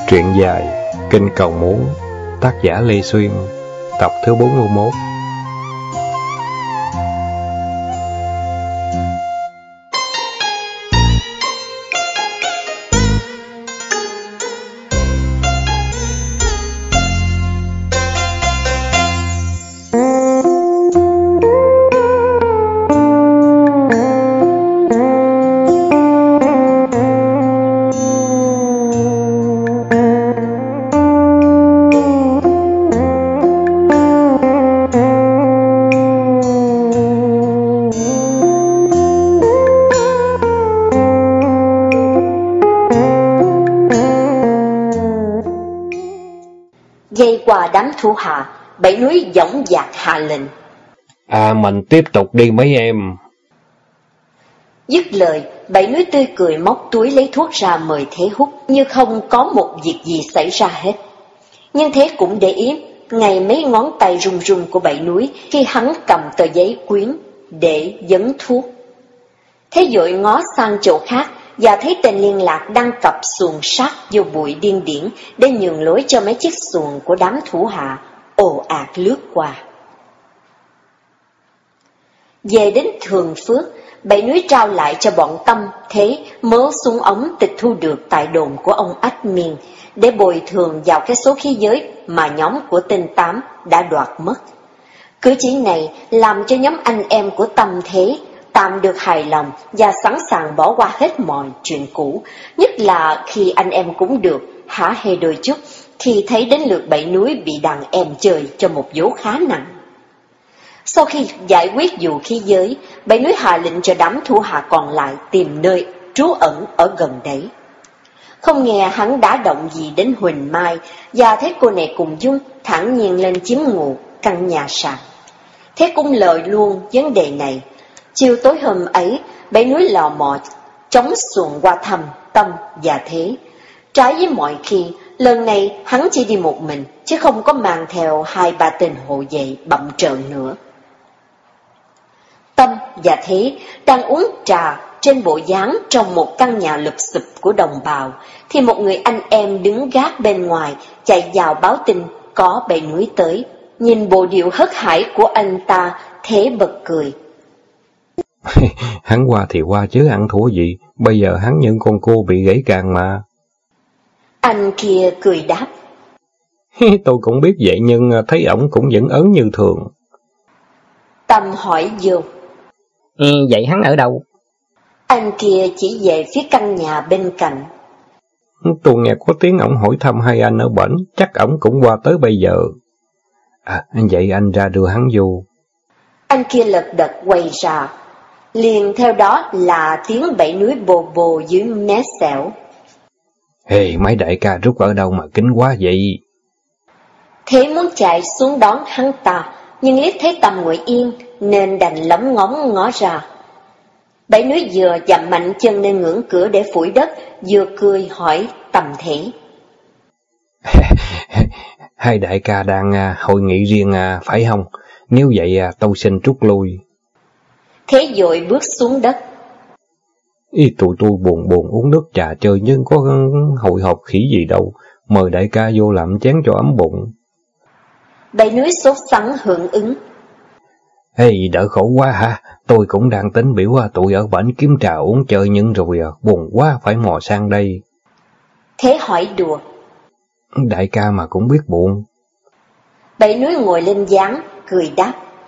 Truyện dài Kinh Cầu Muốn, tác giả Lê Xuyên, tập thứ 41. Dây qua đám thủ hạ, Bảy Núi dõng dạc hạ lệnh. Mình tiếp tục đi mấy em. Dứt lời, Bảy Núi tươi cười móc túi lấy thuốc ra mời Thế hút, như không có một việc gì xảy ra hết. Nhưng Thế cũng để ý ngay mấy ngón tay run run của Bảy Núi khi hắn cầm tờ giấy quyến để dấn thuốc. Thế vội ngó sang chỗ khác và thấy tên liên lạc đang cặp xuồng sát vô bụi điên điển để nhường lối cho mấy chiếc xuồng của đám thủ hạ ồ ạt lướt qua. Về đến Thường Phước, Bảy Núi trao lại cho bọn Tâm, Thế mớ súng ống tịch thu được tại đồn của ông Ách Miên để bồi thường vào cái số khí giới mà nhóm của tên Tám đã đoạt mất. Cử chỉ này làm cho nhóm anh em của Tâm Thế tạm được hài lòng và sẵn sàng bỏ qua hết mọi chuyện cũ, nhất là khi anh em cũng được hả hê đôi chút khi thấy đến lượt Bảy Núi bị đàn em chơi cho một vố khá nặng. Sau khi giải quyết vụ khí giới, Bảy Núi hạ lệnh cho đám thủ hạ còn lại tìm nơi trú ẩn ở gần đấy. Không nghe hắn đã động gì đến Huỳnh Mai, và thấy cô này cùng Dung thản nhiên lên chiếm ngụ căn nhà sàn. Thế cũng lời luôn vấn đề này. Chiều tối hôm ấy, Bảy Núi lò mò chống xuồng qua thăm Tâm và Thế. Trái với mọi khi, lần này hắn chỉ đi một mình, chứ không có mang theo 2-3 tên hộ vệ bậm trợn nữa. Tâm và Thế đang uống trà trên bộ dáng trong một căn nhà lụp xụp của đồng bào, thì một người anh em đứng gác bên ngoài chạy vào báo tin có Bảy Núi tới. Nhìn bộ điệu hớt hải của anh ta, Thế bật cười. Hắn qua thì qua chứ ăn thua gì, bây giờ hắn những con cô bị gãy càng mà. Anh kia cười đáp. Tôi cũng biết vậy nhưng thấy ổng cũng vẫn ớn như thường. Tâm hỏi vô. Vậy hắn ở đâu? Anh kia chỉ về phía căn nhà bên cạnh. Tôi nghe có tiếng ổng hỏi thăm hai anh ở bển, chắc ổng cũng qua tới bây giờ. Vậy anh ra đưa hắn vô. Anh kia lật đật quay ra, liền theo đó là tiếng Bảy Núi bồ bồ dưới mé xẻo. Mấy đại ca rút ở đâu mà kín quá vậy? Thế muốn chạy xuống đón hắn ta, nhưng liếc thấy Tâm ngồi yên nên đành lóng ngóng ngó ra. Bảy Núi vừa dậm mạnh chân lên ngưỡng cửa để phủi đất, vừa cười hỏi Tâm Thế. Hai đại ca đang hội nghị riêng phải không? Nếu vậy tôi xin trút lui. Thế vội bước xuống đất. Tụi tôi buồn uống nước trà chơi nhưng có hội họp khỉ gì đâu. Mời đại ca vô làm chén cho ấm bụng. Bảy Núi sốt sắng hưởng ứng. Đỡ khổ quá hả? Tôi cũng đang tính biểu tụi ở bển kiếm trà uống chơi nhưng rồi buồn quá phải mò sang đây. Thế hỏi đùa. Đại ca mà cũng biết buồn. Bảy Núi ngồi lên gián, cười đáp.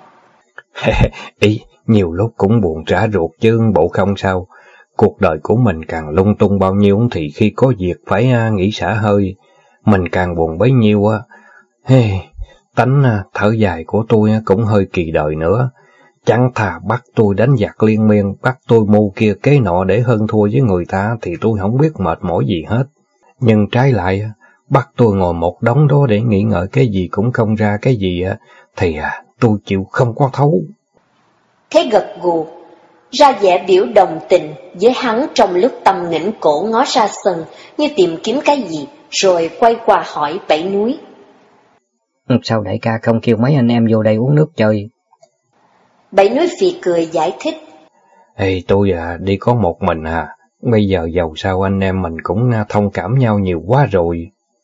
Nhiều lúc cũng buồn trả ruột chứ bộ không sao. Cuộc đời của mình càng lung tung bao nhiêu thì khi có việc phải nghỉ xả hơi, mình càng buồn bấy nhiêu. Tánh thở dài của tôi cũng hơi kỳ đời nữa. Chẳng thà bắt tôi đánh giặc liên miên, bắt tôi mưu kia kế nọ để hơn thua với người ta thì tôi không biết mệt mỏi gì hết. Nhưng trái lại, bắt tôi ngồi một đống đó để nghĩ ngợi cái gì cũng không ra cái gì thì tôi chịu không có thấu. Thế gật gù, ra vẻ biểu đồng tình với hắn trong lúc Tâm nghỉnh cổ ngó ra sân như tìm kiếm cái gì, rồi quay qua hỏi Bảy Núi. Sao đại ca không kêu mấy anh em vô đây uống nước chơi? Bảy Núi phì cười giải thích. Tôi đi có một mình bây giờ dầu sao anh em mình cũng thông cảm nhau nhiều quá rồi.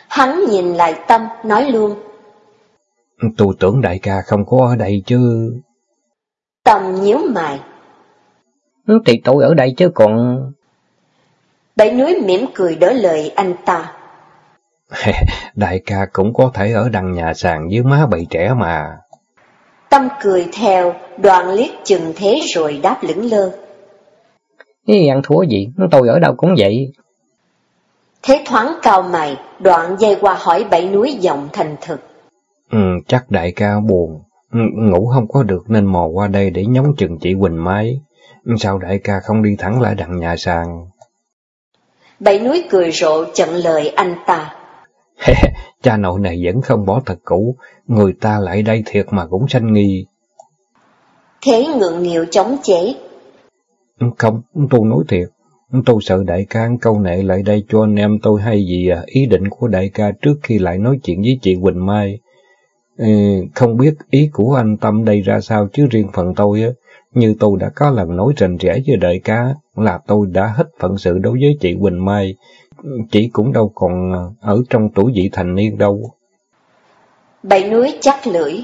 Hắn nhìn lại Tâm, nói luôn. Tôi tưởng đại ca không có ở đây chứ. Tâm nhíu mày. Thì tôi ở đây chứ còn... Bảy Núi mỉm cười đỡ lời anh ta. Đại ca cũng có thể ở đằng nhà sàn với má bầy trẻ mà. Tâm cười theo, Đoạn liếc chừng thế rồi đáp lững lơ. Ăn thua gì, tôi ở đâu cũng vậy. Thế thoáng cau mày, Đoạn dây qua hỏi Bảy Núi giọng thành thực. Chắc đại ca buồn, ngủ không có được nên mò qua đây để nhóng chừng chị Quỳnh Mai. Sao đại ca không đi thẳng lại đằng nhà sàn? Bảy Núi cười rộ chặn lời anh ta. Cha nội này vẫn không bỏ thật cũ, người ta lại đây thiệt mà cũng sanh nghi. Thế ngượng nghịu chống chế. Không, tôi nói thiệt, tôi sợ đại ca câu nệ lại đây cho anh em tôi hay gì ý định của đại ca trước khi lại nói chuyện với chị Quỳnh Mai. Không biết ý của anh Tâm đây ra sao chứ riêng phần tôi á, như tôi đã có lần nói rành rẽ với đại ca là tôi đã hết phận sự đối với chị Quỳnh Mai. Chị cũng đâu còn ở trong tuổi vị thành niên đâu. Bảy Núi chắc lưỡi.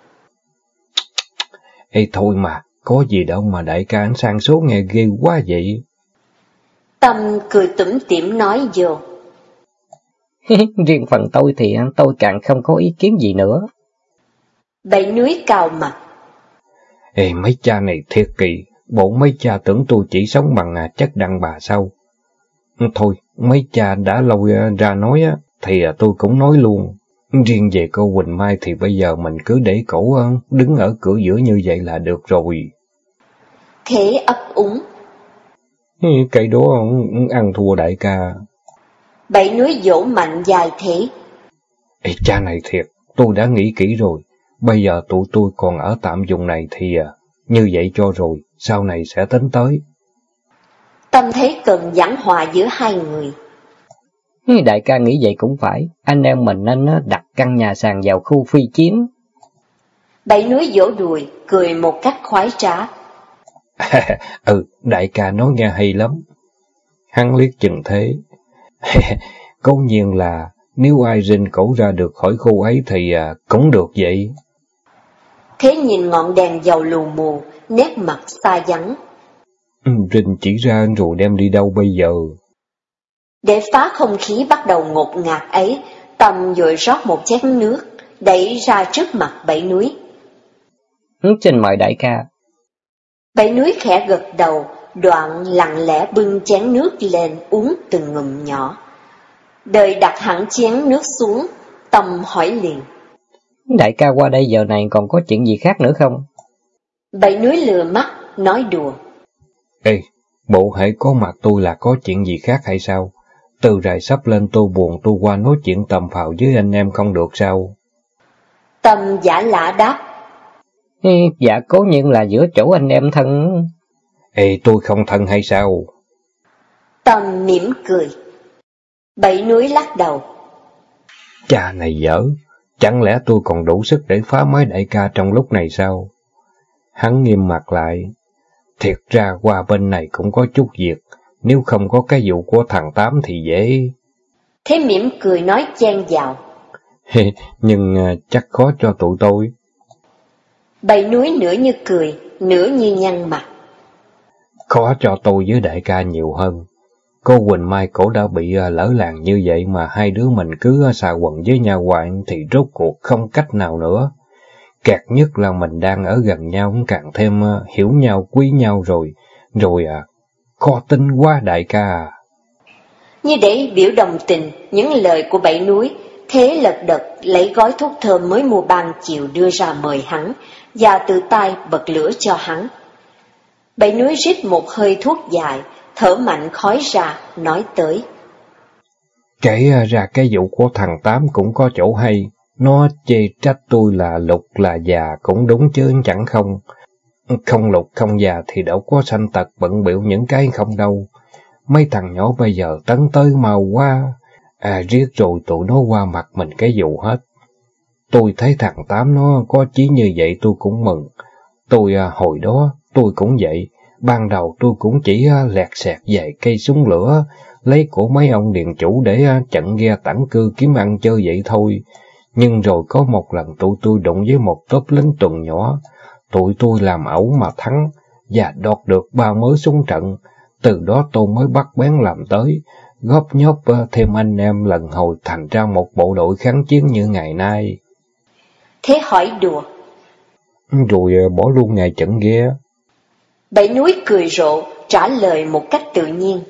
Ê thôi mà, có gì đâu mà đại ca anh sang số nghe ghê quá vậy. Tâm cười tủm tỉm nói vô. Riêng phần tôi thì tôi càng không có ý kiến gì nữa. Bảy Núi cau mặt. Ê mấy cha này thiệt kỳ, bộ mấy cha tưởng tôi chỉ sống bằng chất đàn bà sao? Thôi, mấy cha đã lôi ra nói á, thì tôi cũng nói luôn. Riêng về cô Quỳnh Mai thì bây giờ mình cứ để cổ đứng ở cửa giữa như vậy là được rồi. Thế ấp úng. Cái đó ăn thua đại ca. Bảy Núi vỗ mạnh dài thế. Ê cha này thiệt, tôi đã nghĩ kỹ rồi. Bây giờ tụi tôi còn ở tạm vùng này thì như vậy cho rồi, sau này sẽ tính tới. Tâm thấy cần giảng hòa giữa hai người. Đại ca nghĩ vậy cũng phải, anh em mình nên đặt căn nhà sàn vào khu phi chiến. Bảy Núi vỗ đùi, cười một cách khoái trá. Đại ca nói nghe hay lắm. Hắn liếc chừng thế. Cố nhiên là nếu ai rinh cổ ra được khỏi khu ấy thì cũng được vậy. Thế nhìn ngọn đèn dầu lù mù, nét mặt xa vắng. Rinh chỉ ra rồi đem đi đâu bây giờ? Để phá không khí bắt đầu ngột ngạt ấy, Tâm vội rót một chén nước, đẩy ra trước mặt Bảy Núi. Xin mời đại ca. Bảy Núi khẽ gật đầu, Đoạn lặng lẽ bưng chén nước lên uống từng ngụm nhỏ. Đợi đặt hẳn chén nước xuống, Tâm hỏi liền. Đại ca qua đây giờ này còn có chuyện gì khác nữa không? Bảy Núi lừa mắt, nói đùa. Ê, bộ hễ có mặt tôi là có chuyện gì khác hay sao? Từ rày sắp lên tôi buồn tôi qua nói chuyện tầm phào với anh em không được sao? Tâm giả lả đáp. Dạ cố nhiên là giữa chỗ anh em thân. Ê, tôi không thân hay sao? Tâm mỉm cười. Bảy Núi lắc đầu. Cha này dở, chẳng lẽ tôi còn đủ sức để phá mấy đại ca trong lúc này sao? Hắn nghiêm mặt lại. Thiệt ra qua bên này cũng có chút việc, nếu không có cái vụ của thằng Tám thì dễ. Thế mỉm cười nói chen vào. Nhưng chắc khó cho tụi tôi. Bảy Núi nửa như cười, nửa như nhăn mặt. Khó cho tôi với đại ca nhiều hơn. Cô Quỳnh Mai cổ đã bị lỡ làng như vậy mà hai đứa mình cứ xà quần với nhau hoài thì rốt cuộc không cách nào nữa. Kẹt nhất là mình đang ở gần nhau càng thêm hiểu nhau quý nhau rồi. Khó tin quá đại ca. Như để biểu đồng tình những lời của Bảy Núi, Thế lật đật lấy gói thuốc thơm mới mua ban chiều đưa ra mời hắn, và tự tay bật lửa cho hắn. Bảy Núi rít một hơi thuốc dài, thở mạnh khói ra, nói tới. Kể ra cái vụ của thằng Tám cũng có chỗ hay. Nó chê trách tôi là lục là già cũng đúng chứ chẳng không. Không lục không già thì đâu có sanh tật bận bịu những cái không đâu. Mấy thằng nhỏ bây giờ tấn tới mau quá. Riết rồi tụi nó qua mặt mình cái vụ hết. Tôi thấy thằng Tám nó có chí như vậy tôi cũng mừng. Hồi đó tôi cũng vậy. Ban đầu tôi cũng chỉ lẹt xẹt vài cây súng lửa, lấy của mấy ông điền chủ để chặn ghe tản cư kiếm ăn chơi vậy thôi. Nhưng rồi có một lần tụi tôi đụng với một tốp lính tuần nhỏ, tụi tôi làm ẩu mà thắng, và đoạt được 3 mớ súng trận. Từ đó tôi mới bắt bén làm tới, góp nhóp thêm anh em lần hồi thành ra một bộ đội kháng chiến như ngày nay. Thế hỏi đùa. Rồi bỏ luôn ngày chặn ghe. Bảy Núi cười rộ, trả lời một cách tự nhiên.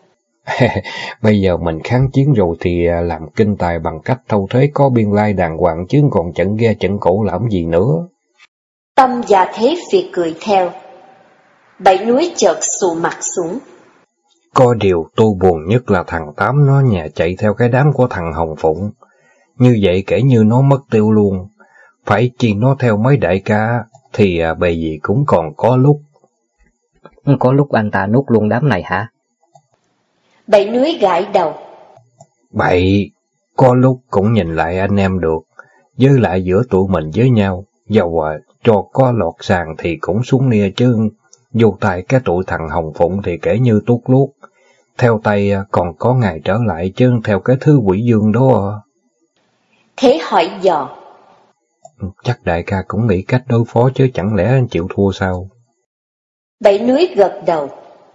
Bây giờ mình kháng chiến rồi thì làm kinh tài bằng cách thâu thuế có biên lai đàng hoàng, chứ còn chặn ghe chặn cổ làm gì nữa. Tâm và Thế Việt cười theo. Bảy Núi chợt xù mặt xuống. Có điều tôi buồn nhất là thằng Tám nó nhà chạy theo cái đám của thằng Hồng Phụng. Như vậy kể như nó mất tiêu luôn. Phải chi nó theo mấy đại ca thì bề gì cũng còn có lúc. Có lúc anh ta nuốt luôn đám này hả? Bảy Núi gãi đầu. Bậy, có lúc cũng nhìn lại anh em được. Với lại giữa tụi mình với nhau, dầu cho có lọt sàn thì cũng xuống nia chứ. Vô tay cái tụi thằng Hồng Phụng thì kể như tuốt luốt. Theo tay còn có ngày trở lại chứ theo cái thứ quỷ dương đó. Thế hỏi dò. Chắc đại ca cũng nghĩ cách đối phó chứ chẳng lẽ anh chịu thua sao? Bảy Núi gật đầu.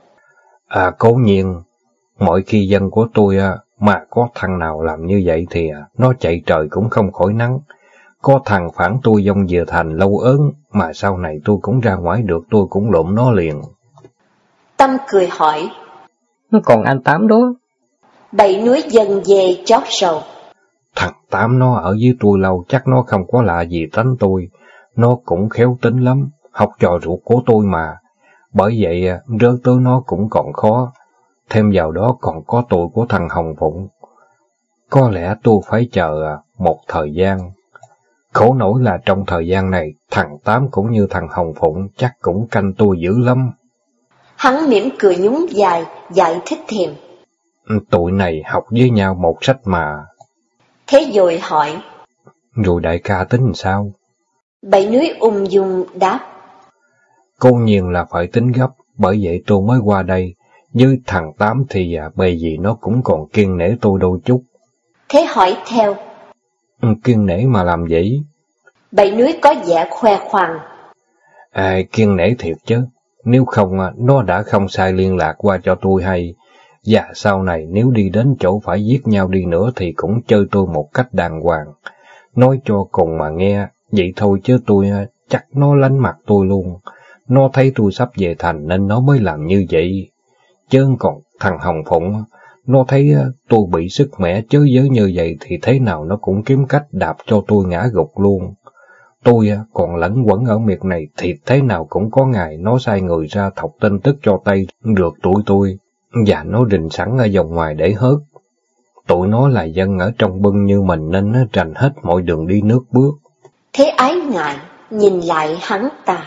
Cố nhiên, mỗi khi dân của tôi mà có thằng nào làm như vậy thì nó chạy trời cũng không khỏi nắng. Có thằng phản tôi dông về thành lâu ớn, mà sau này tôi cũng ra ngoài được tôi cũng lụm nó liền. Tâm cười hỏi. Còn anh Tám đó? Bảy Núi dần dề chót sầu. Thằng Tám nó ở với tôi lâu chắc nó không có lạ gì tánh tôi. Nó cũng khéo tính lắm, học trò ruột của tôi mà. Bởi vậy rớ tới nó cũng còn khó. Thêm vào đó còn có tội của thằng Hồng Phụng. Có lẽ tôi phải chờ một thời gian. Khổ nổi là trong thời gian này, thằng Tám cũng như thằng Hồng Phụng chắc cũng canh tôi dữ lắm. Hắn mỉm cười nhún dài, giải thích thêm. Tụi này học với nhau một sách mà. Thế rồi hỏi. Rồi đại ca tính sao? Bảy Núi ung dung đáp. Cố nhiên là phải tính gấp, bởi vậy tôi mới qua đây. Với thằng Tám thì bề gì nó cũng còn kiêng nể tôi đôi chút. Thế hỏi theo. Kiêng nể mà làm vậy? Bảy Núi có vẻ khoe khoang. Kiêng nể thiệt chứ. Nếu không, nó đã không sai liên lạc qua cho tôi hay. Và sau này nếu đi đến chỗ phải giết nhau đi nữa thì cũng chơi tôi một cách đàng hoàng. Nói cho cùng mà nghe, vậy thôi chứ tôi chắc nó lánh mặt tôi luôn. Nó thấy tôi sắp về thành nên nó mới làm như vậy. Chứ còn thằng Hồng Phụng, nó thấy tôi bị sức mẻ chớ giới như vậy thì thế nào nó cũng kiếm cách đạp cho tôi ngã gục luôn. Tôi còn lẫn quẩn ở miệt này thì thế nào cũng có ngày nó sai người ra thọc tin tức cho tay được tụi tôi, và nó rình sẵn ở vòng ngoài để hớt. Tụi nó là dân ở trong bưng như mình nên nó rành hết mọi đường đi nước bước. Thế ái ngại, nhìn lại hắn ta.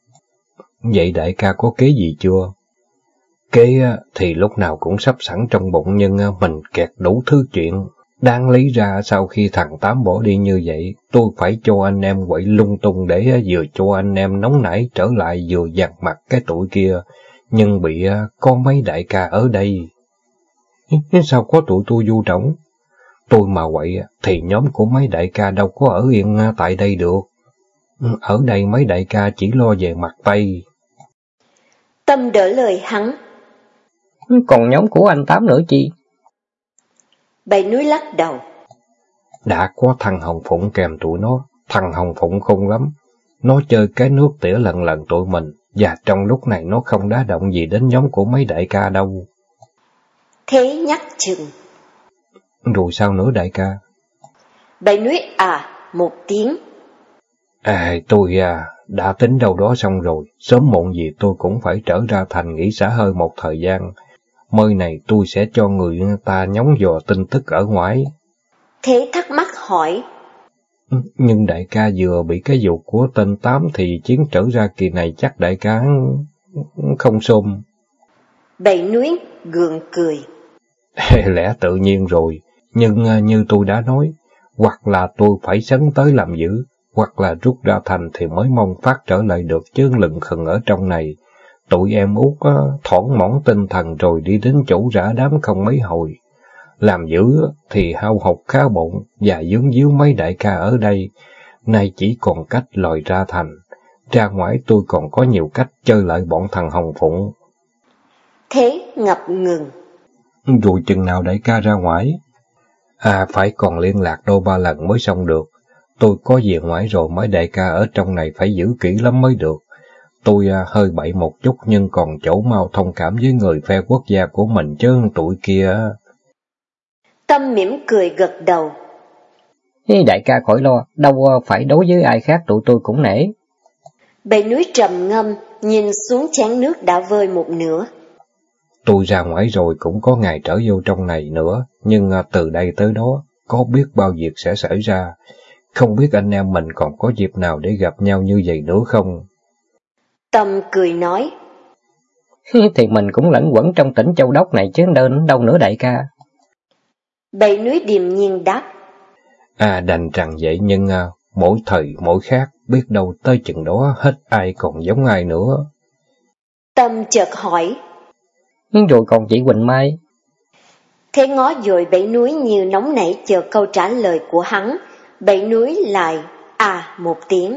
Vậy đại ca có kế gì chưa? Kế thì lúc nào cũng sắp sẵn trong bụng nhưng mình kẹt đủ thứ chuyện. Đáng lý ra sau khi thằng Tám bỏ đi như vậy, tôi phải cho anh em quậy lung tung để vừa cho anh em nóng nảy trở lại vừa dằn mặt cái tụi kia, nhưng bị có mấy đại ca ở đây. Sao có tụi tôi du trỏng? Tôi mà quậy thì nhóm của mấy đại ca đâu có ở yên tại đây được. Ở đây mấy đại ca chỉ lo về mặt Tây. Tâm đỡ lời hắn. Còn nhóm của anh Tám nữa chi? Bảy Núi lắc đầu. Đã có thằng Hồng Phụng kèm tụi nó, thằng Hồng Phụng khôn lắm. Nó chơi cái nước tỉa lần lần tụi mình, và trong lúc này nó không đá động gì đến nhóm của mấy đại ca đâu. Thế nhắc chừng. Rồi sao nữa đại ca? Bảy Núi một tiếng. Tôi đã tính đâu đó xong rồi, sớm muộn gì tôi cũng phải trở ra thành nghỉ xả hơi một thời gian. Mơi này tôi sẽ cho người ta nhóng dò tin tức ở ngoài. Thế thắc mắc hỏi. Nhưng đại ca vừa bị cái vụ của tên Tám thì chiến trở ra kỳ này chắc đại ca không xôm. Bảy Núi gượng cười. Lẽ tự nhiên rồi, nhưng như tôi đã nói, hoặc là tôi phải sấn tới làm dữ, hoặc là rút ra thành thì mới mong phát trở lại được chứ lừng khừng ở trong này. Tụi em út thoảng mỏng tinh thần rồi đi đến chỗ rã đám không mấy hồi. Làm dữ thì hao hụt khá bụng và vướng víu mấy đại ca ở đây. Nay chỉ còn cách lòi ra thành. Ra ngoài tôi còn có nhiều cách chơi lại bọn thằng Hồng Phụng. Thế ngập ngừng. Rồi chừng nào đại ca ra ngoài? Phải còn liên lạc đôi ba lần mới xong được. Tôi có về ngoài rồi, mấy đại ca ở trong này phải giữ kỹ lắm mới được. Tôi hơi bậy một chút nhưng còn chỗ mau thông cảm với người phe quốc gia của mình chứ tụi kia. Tâm mỉm cười gật đầu. Đại ca khỏi lo, đâu phải đối với ai khác tụi tôi cũng nể. Bảy núi trầm ngâm, nhìn xuống chén nước đã vơi một nửa. Tôi ra ngoài rồi cũng có ngày trở vô trong này nữa, nhưng từ đây tới đó, có biết bao việc sẽ xảy ra. Không biết anh em mình còn có dịp nào để gặp nhau như vậy nữa không? Tâm cười nói. Thì mình cũng lẫn quẩn trong tỉnh Châu Đốc này chứ đâu nữa đại ca. Bảy núi điềm nhiên đáp. Đành rằng vậy nhưng mỗi thời mỗi khác, biết đâu tới chừng đó hết ai còn giống ai nữa. Tâm chợt hỏi. Rồi còn chị Quỳnh Mai? Thế ngó dội bảy núi như nóng nảy chờ câu trả lời của hắn. Bảy núi lại một tiếng.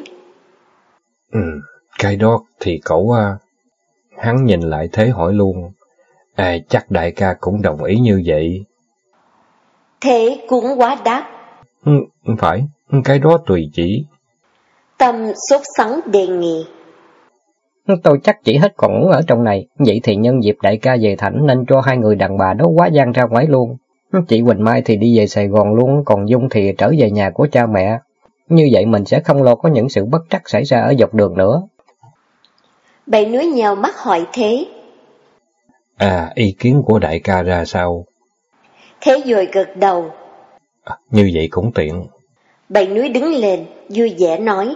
Cái đó thì cậu Hắn nhìn lại thế hỏi luôn. Chắc đại ca cũng đồng ý như vậy. Thế cũng quá đáp. Phải, cái đó tùy chỉ. Tâm sốt sắng đề nghị. Tôi chắc chỉ hết còn muốn ở trong này, vậy thì nhân dịp đại ca về thảnh nên cho hai người đàn bà đó quá giang ra ngoài luôn. Chị Quỳnh Mai thì đi về Sài Gòn luôn, còn Dung thì trở về nhà của cha mẹ. Như vậy mình sẽ không lo có những sự bất trắc xảy ra ở dọc đường nữa. Bảy núi nhào mắt hỏi Thế. Ý kiến của đại ca ra sao? Thế rồi gật đầu. Như vậy cũng tiện. Bảy núi đứng lên, vui vẻ nói.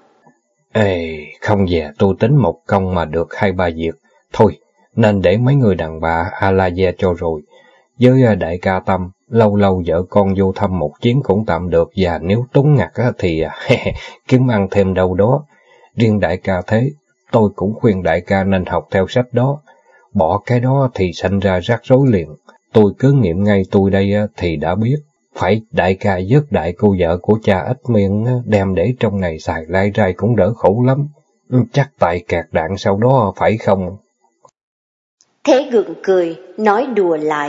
Không về tôi tính một công mà được 2-3 việc. Thôi, nên để mấy người đàn bà Alaya cho rồi. Với đại ca Tâm, lâu lâu vợ con vô thăm một chuyến cũng tạm được, và nếu túng ngặt thì kiếm ăn thêm đâu đó. Riêng đại ca Thế, tôi cũng khuyên đại ca nên học theo sách đó. Bỏ cái đó thì sanh ra rắc rối liền. Tôi cứ nghiệm ngay tôi đây thì đã biết. Phải đại ca vớt đại cô vợ của cha ít miệng đem để trong này xài lai rai cũng đỡ khổ lắm. Chắc tại kẹt đạn sau đó phải không? Thế gượng cười, nói đùa lại.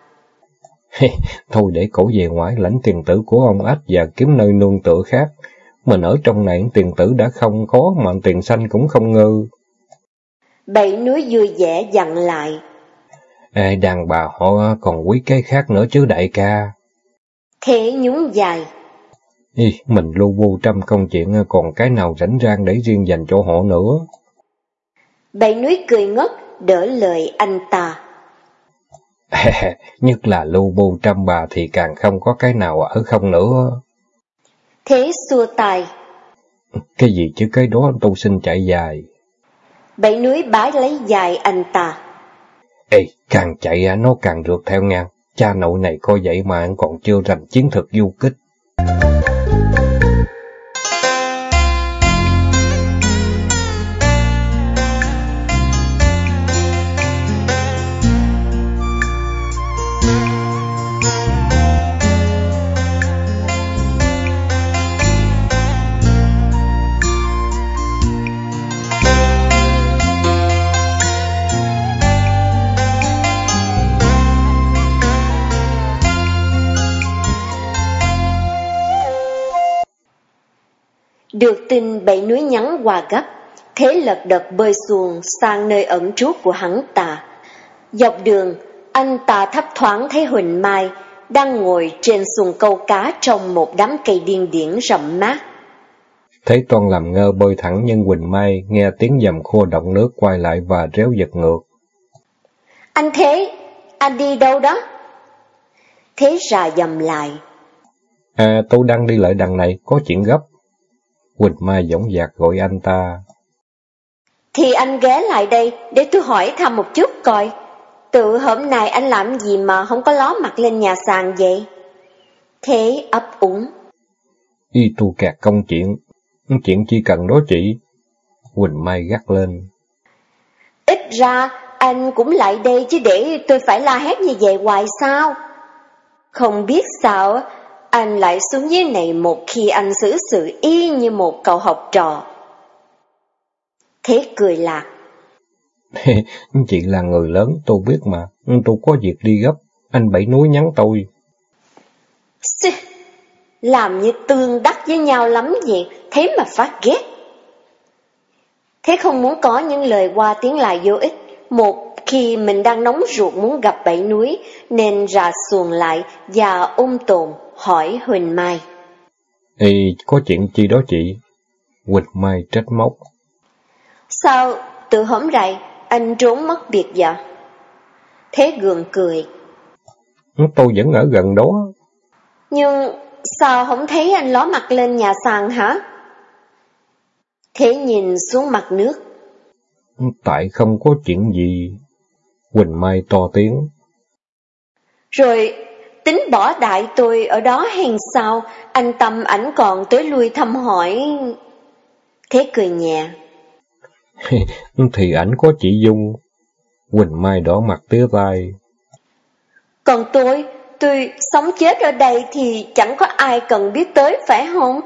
Thôi để cổ về ngoài lãnh tiền tử của ông Ách và kiếm nơi nương tựa khác. Mình ở trong này tiền tử đã không có mà tiền xanh cũng không ngơ. Bảy núi vui vẻ dặn lại. Đàn bà họ còn quý cái khác nữa chứ đại ca. Thế nhún dài. Mình lu bu trăm công chuyện còn cái nào rảnh rang để riêng dành cho họ nữa. Bảy núi cười ngất, đỡ lời anh ta. Nhất là lu bu trăm bà thì càng không có cái nào ở không nữa. Thế xua tay. Cái gì chứ cái đó tôi xin chạy dài. Bảy núi bái lấy dài anh ta. Càng chạy nó càng rượt theo ngang. Cha nội này coi vậy mà còn chưa rành chiến thuật du kích. Được tin bảy núi nhắn quà gấp, Thế lật đật bơi xuồng sang nơi ẩn trú của hắn ta. Dọc đường, anh ta thấp thoáng thấy Huỳnh Mai đang ngồi trên xuồng câu cá trong một đám cây điên điển rậm mát. Thế Toan làm ngơ bơi thẳng nhưng Huỳnh Mai nghe tiếng dầm khô động nước quay lại và réo giật ngược. Anh Thế, anh đi đâu đó? Thế rà dầm lại. Tôi đang đi lại đằng này, có chuyện gấp. Huỳnh Mai dõng dạc gọi anh ta. Thì anh ghé lại đây để tôi hỏi thăm một chút coi. Tự hôm nay anh làm gì mà không có ló mặt lên nhà sàn vậy? Thế ấp úng. Tu kẹt công chuyện. Chuyện chi cần đó chị? Huỳnh Mai gắt lên. Ít ra anh cũng lại đây chứ để tôi phải la hét như vậy hoài sao? Không biết sao anh lại xuống dưới này một khi anh xử sự y như một cậu học trò. Thế cười lạc. Chị là người lớn, tôi biết mà, tôi có việc đi gấp, anh Bảy Núi nhắn tôi. Làm như tương đắc với nhau lắm vậy, thế mà phát ghét. Thế không muốn có những lời qua tiếng lại vô ích, một khi mình đang nóng ruột muốn gặp Bảy Núi, nên rà xuồng lại và ôm tồn hỏi Huỳnh Mai. Ê, có chuyện chi đó chị? Huỳnh Mai trách móc. Sao từ hôm rày anh trốn mất biệt vậy? Thế gượng cười. Tôi vẫn ở gần đó. Nhưng sao không thấy anh ló mặt lên nhà sàn hả? Thế nhìn xuống mặt nước. Tại không có chuyện gì. Huỳnh Mai to tiếng. Rồi tính bỏ đại tôi ở đó hèn sao? Anh Tâm ảnh còn tới lui thăm hỏi. Thế cười nhẹ. Thì ảnh có chị Dung. Huỳnh Mai đỏ mặt tía tai. Còn tôi sống chết ở đây thì chẳng có ai cần biết tới phải không?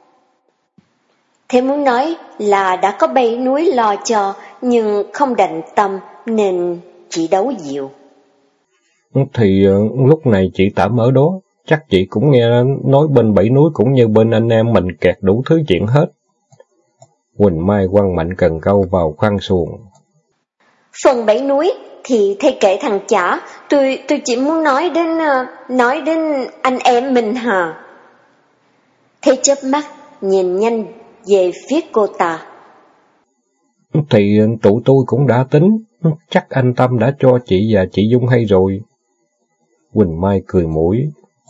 Thế muốn nói là đã có Bảy Núi lo cho, nhưng không đành tâm nên chỉ đấu dịu. Thì lúc này chị tạm ở đó, chắc chị cũng nghe nói bên Bảy Núi cũng như bên anh em mình kẹt đủ thứ chuyện hết. Huỳnh Mai quăng mạnh cần câu vào khoang xuồng. Phần Bảy Núi thì thầy kể thằng chả, tôi chỉ muốn nói đến anh em mình hả? Thầy chớp mắt nhìn nhanh về phía cô ta. Thì tụi tôi cũng đã tính, chắc anh Tâm đã cho chị và chị Dung hay rồi. Huỳnh Mai cười mũi.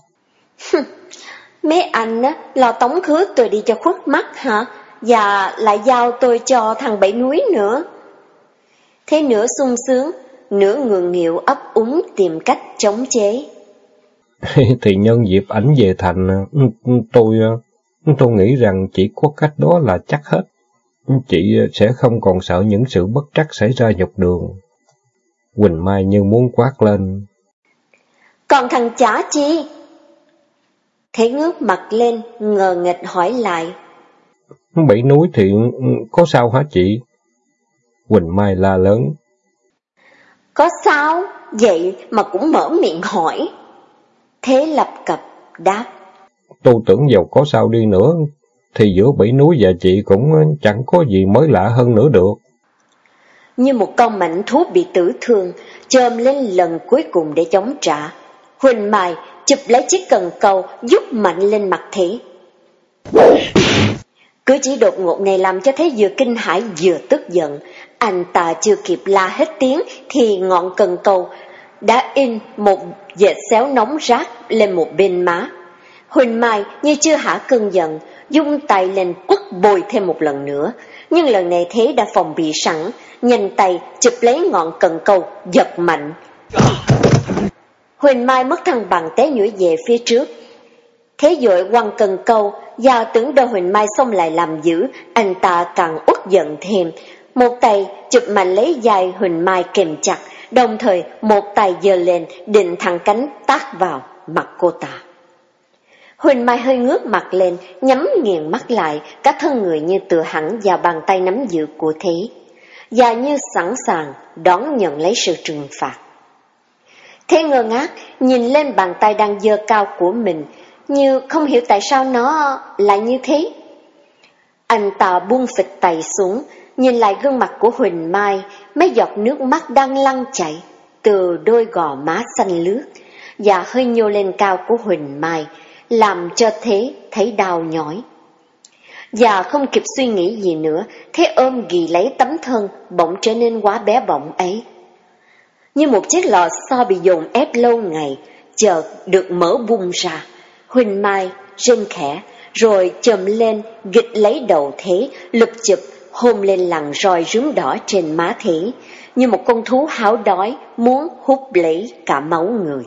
Mấy anh lo tống khứ tôi đi cho khuất mắt hả? Và lại giao tôi cho thằng Bảy Núi nữa. Thế nửa sung sướng, nửa ngượng nghịu ấp úng tìm cách chống chế. Thì nhân dịp ảnh về thành, tôi nghĩ rằng chỉ có cách đó là chắc hết. Chị sẽ không còn sợ những sự bất trắc xảy ra dọc đường. Huỳnh Mai như muốn quát lên. Còn thằng chả chi? Thế ngước mặt lên, ngờ nghịch hỏi lại. Bảy Núi thì có sao hả chị? Huỳnh Mai la lớn. Có sao? Vậy mà cũng mở miệng hỏi. Thế lập cập đáp. Tôi tưởng dầu có sao đi nữa, thì giữa Bảy Núi và chị cũng chẳng có gì mới lạ hơn nữa được. Như một con mãnh thú bị tử thương, chồm lên lần cuối cùng để chống trả. Huỳnh Mai chụp lấy chiếc cần câu, giúp mạnh lên mặt Thế. Cử chỉ đột ngột này làm cho Thế vừa kinh hãi vừa tức giận. Anh ta chưa kịp la hết tiếng thì ngọn cần câu đã in một vệt xéo nóng rát lên một bên má. Huỳnh Mai như chưa hả cơn giận, dung tay lên quất bồi thêm một lần nữa, nhưng lần này Thế đã phòng bị sẵn, nhanh tay chụp lấy ngọn cần câu, giật mạnh. Huỳnh Mai mất thăng bằng té nhũi về phía trước. Thế vội quăng cần câu, và tưởng đôi Huỳnh Mai xông lại làm dữ, anh ta càng uất giận thêm. Một tay chụp mạnh lấy vai Huỳnh Mai kềm chặt, đồng thời một tay giơ lên định thẳng cánh tát vào mặt cô ta. Huỳnh Mai hơi ngước mặt lên, nhắm nghiền mắt lại, cả thân người như tựa hẳn vào bàn tay nắm giữ của Thế, và như sẵn sàng đón nhận lấy sự trừng phạt. Thế ngơ ngác nhìn lên bàn tay đang giơ cao của mình, như không hiểu tại sao nó lại như thế. Anh ta buông phịch tay xuống, nhìn lại gương mặt của Huỳnh Mai, mấy giọt nước mắt đang lăn chảy từ đôi gò má xanh lướt, và hơi nhô lên cao của Huỳnh Mai, làm cho Thế thấy đau nhói. Và không kịp suy nghĩ gì nữa, Thế ôm ghì lấy tấm thân bỗng trở nên quá bé bỏng ấy. Như một chiếc lò xo bị dồn ép lâu ngày, chợt được mở bung ra. Huỳnh Mai rên khẽ, rồi chồm lên nghịch lấy đầu Thế, lụp chụp hôn lên lằn roi rướm đỏ trên má Thế, như một con thú háo đói muốn hút lấy cả máu người.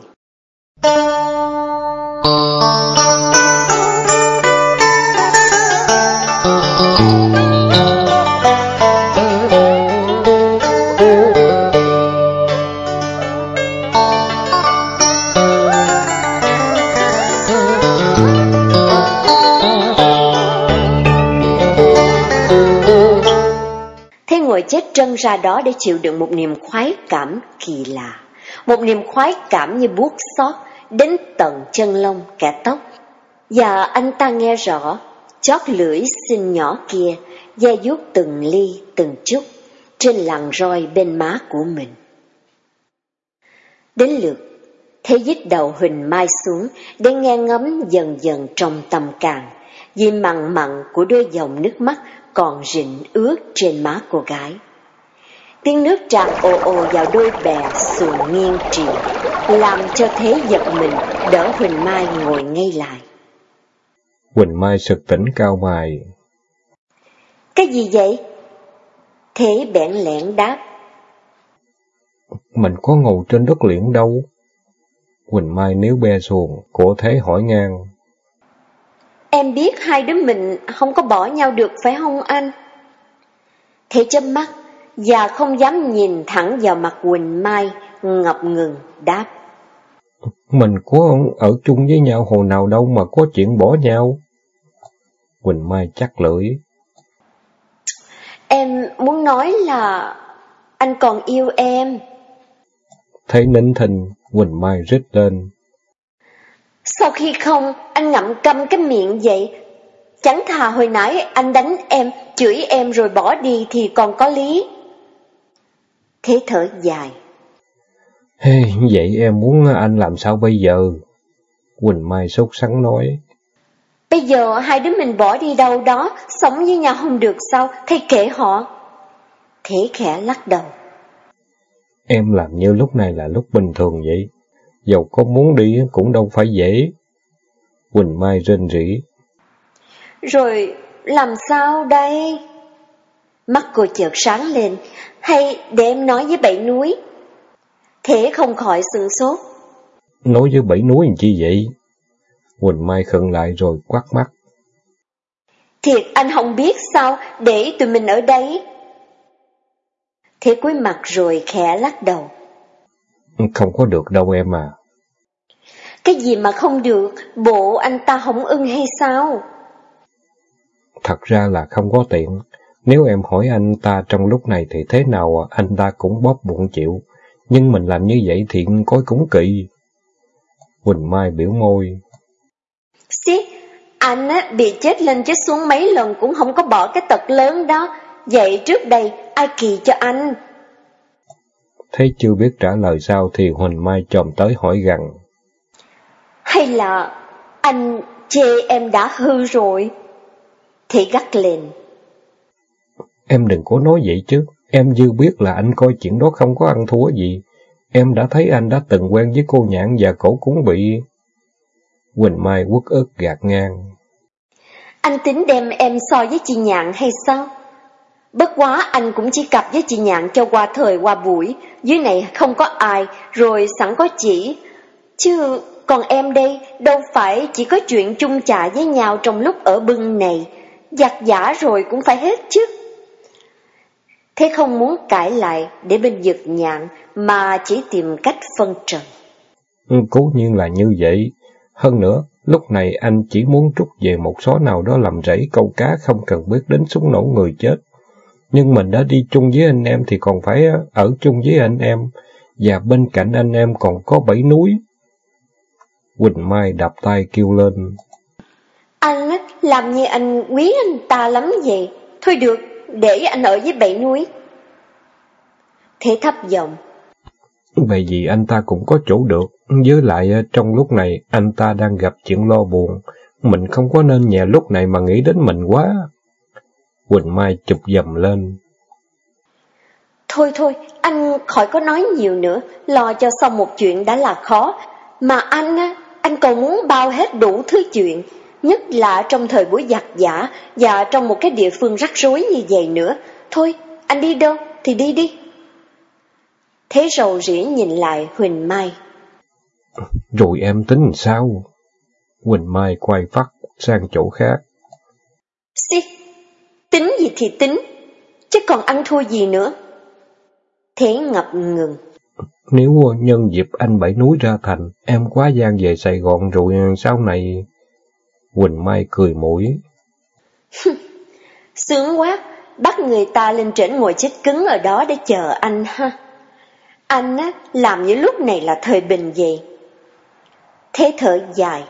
trân ra đó để chịu đựng một niềm khoái cảm kỳ lạ. Một niềm khoái cảm như buốt xót đến tận chân lông kẻ tóc. Và anh ta nghe rõ, chót lưỡi xinh nhỏ kia da vuốt từng ly từng chút trên làn roi bên má của mình. Đến lượt Thế dít đầu Huỳnh Mai xuống để nghe ngấm dần dần trong tâm càng, vì mặn mặn của đôi dòng nước mắt còn rịn ướt trên má cô gái. Tiếng nước tràn ồ ồ vào đôi bè xuồng nghiêng triền, làm cho Thế giật mình đỡ Huỳnh Mai ngồi ngay lại. Huỳnh Mai sực tỉnh cau mày. Cái gì vậy? Thế bẽn lẽn đáp. Mình có ngồi trên đất liền đâu. Huỳnh Mai níu be xuồng, của Thế hỏi ngang. Em biết hai đứa mình không có bỏ nhau được phải không anh? Thế chớp mắt và không dám nhìn thẳng vào mặt Huỳnh Mai, ngập ngừng đáp. Mình có ở chung với nhau hồi nào đâu mà có chuyện bỏ nhau. Huỳnh Mai chắc lưỡi. Em muốn nói là anh còn yêu em. Thế nín thinh, Huỳnh Mai rít lên. Sau khi không, anh ngậm câm cái miệng vậy. Chẳng thà hồi nãy anh đánh em, chửi em rồi bỏ đi thì còn có lý. Thế thở dài. Hey, vậy em muốn anh làm sao bây giờ? Huỳnh Mai sốt sắng nói. Bây giờ hai đứa mình bỏ đi đâu đó, sống với nhau không được sao, thay kệ họ. Thế khẽ lắc đầu. Em làm như lúc này là lúc bình thường vậy. Dầu có muốn đi cũng đâu phải dễ. Huỳnh Mai rên rỉ. Rồi làm sao đây? Mắt cô chợt sáng lên. Hay để em nói với Bảy Núi? Thế không khỏi sửng sốt. Nói với Bảy Núi làm chi vậy? Huỳnh Mai khựng lại rồi quát mắt. Thiệt anh không biết sao để tụi mình ở đây. Thế cúi mặt rồi khẽ lắc đầu. Không có được đâu em à. Cái gì mà không được, bộ anh ta không ưng hay sao? Thật ra là không có tiện. Nếu em hỏi anh ta trong lúc này thì thế nào anh ta cũng bóp bụng chịu. Nhưng mình làm như vậy thì coi cũng kỳ. Huỳnh Mai biểu môi. Xí, anh á, bị chết lên chết xuống mấy lần cũng không có bỏ cái tật lớn đó. Vậy trước đây ai kỳ cho anh? Thế chưa biết trả lời sao thì Huỳnh Mai chồm tới hỏi gằn. Hay là anh chê em đã hư rồi? Thì gắt lên. Em đừng có nói vậy chứ. Em dư biết là anh coi chuyện đó không có ăn thua gì. Em đã thấy anh đã từng quen với cô Nhạn và cổ cũng bị... Huỳnh Mai uất ức gạt ngang. Anh tính đem em so với chị Nhạn hay sao? Bất quá anh cũng chỉ cặp với chị Nhạn cho qua thời qua buổi. Dưới này không có ai, rồi sẵn có chị. Chứ còn em đây đâu phải chỉ có chuyện chung chạ với nhau trong lúc ở bưng này. Giặt giả rồi cũng phải hết chứ. Thế không muốn cãi lại để bên giật Nhạn mà chỉ tìm cách phân trần. Cố nhiên là như vậy. Hơn nữa, lúc này anh chỉ muốn trút về một xó nào đó làm rẫy câu cá không cần biết đến súng nổ người chết. Nhưng mình đã đi chung với anh em thì còn phải ở chung với anh em. Và bên cạnh anh em còn có Bảy Núi. Huỳnh Mai đập tay kêu lên. Anh làm như anh quý anh ta lắm vậy. Thôi được, để anh ở với Bảy Núi. Thế thấp giọng. Vậy vì anh ta cũng có chỗ được. Với lại trong lúc này anh ta đang gặp chuyện lo buồn. Mình không có nên nhẹ lúc này mà nghĩ đến mình quá. Huỳnh Mai chụp dầm lên. Thôi, anh khỏi có nói nhiều nữa. Lo cho xong một chuyện đã là khó. Mà anh còn muốn bao hết đủ thứ chuyện. Nhất là trong thời buổi giặt giả và trong một cái địa phương rắc rối như vậy nữa. Thôi, anh đi đâu thì đi đi. Thế rầu rĩ nhìn lại Huỳnh Mai. Rồi em tính sao? Huỳnh Mai quay phát sang chỗ khác. Xí, tính gì thì tính, chứ còn ăn thua gì nữa. Thế ngập ngừng. Nếu nhân dịp anh Bảy Núi ra thành, em quá gian về Sài Gòn rồi sau này... Huỳnh Mai cười mũi. Sướng quá, bắt người ta lên trển ngồi chết cứng ở đó để chờ anh ha. Anh á, làm như lúc này là thời bình vậy. Thế thở dài.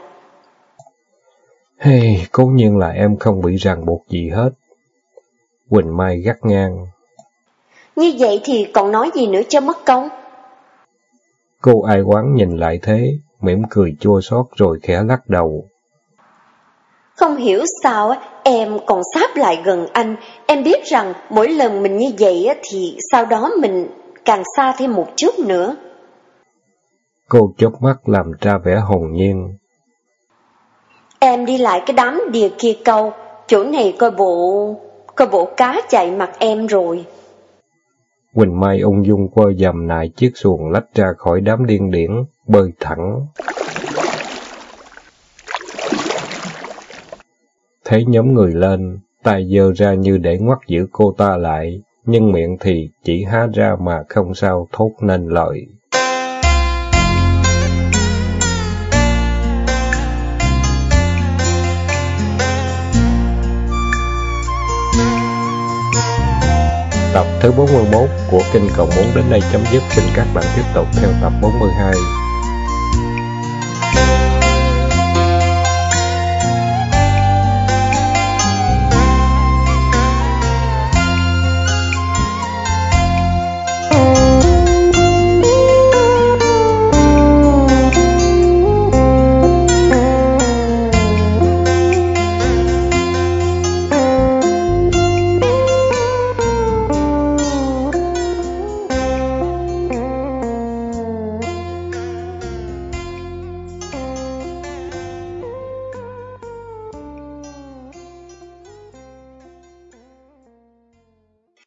Hey, cố nhiên là em không bị ràng buộc gì hết. Quỳnh Mai gắt ngang. Như vậy thì còn nói gì nữa cho mất công? Cô ai oán nhìn lại thế, mỉm cười chua xót rồi khẽ lắc đầu. Không hiểu sao em còn sáp lại gần anh. Em biết rằng mỗi lần mình như vậy thì sau đó mình càng xa thêm một chút nữa. Cô chớp mắt làm ra vẻ hồn nhiên. Em đi lại cái đám đìa kia câu, chỗ này coi bộ cá chạy mặt em rồi. Quỳnh Mai ung dung quơ dầm nại chiếc xuồng lách ra khỏi đám điên điển, bơi thẳng. Thấy nhóm người lên, tay giơ ra như để ngoắt giữ cô ta lại, nhưng miệng thì chỉ há ra mà không sao thốt nên lời. Tập thứ 41 của Kinh Cầu Muốn đến đây chấm dứt. Xin các bạn tiếp tục theo tập 42.